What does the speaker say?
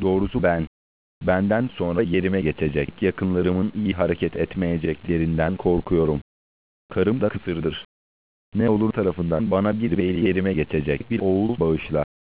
Doğrusu benden sonra yerime geçecek yakınlarımın iyi hareket etmeyeceklerinden korkuyorum. Karım da kısırdır. Ne olur tarafından bana bir bey yerime geçecek bir oğul bağışla.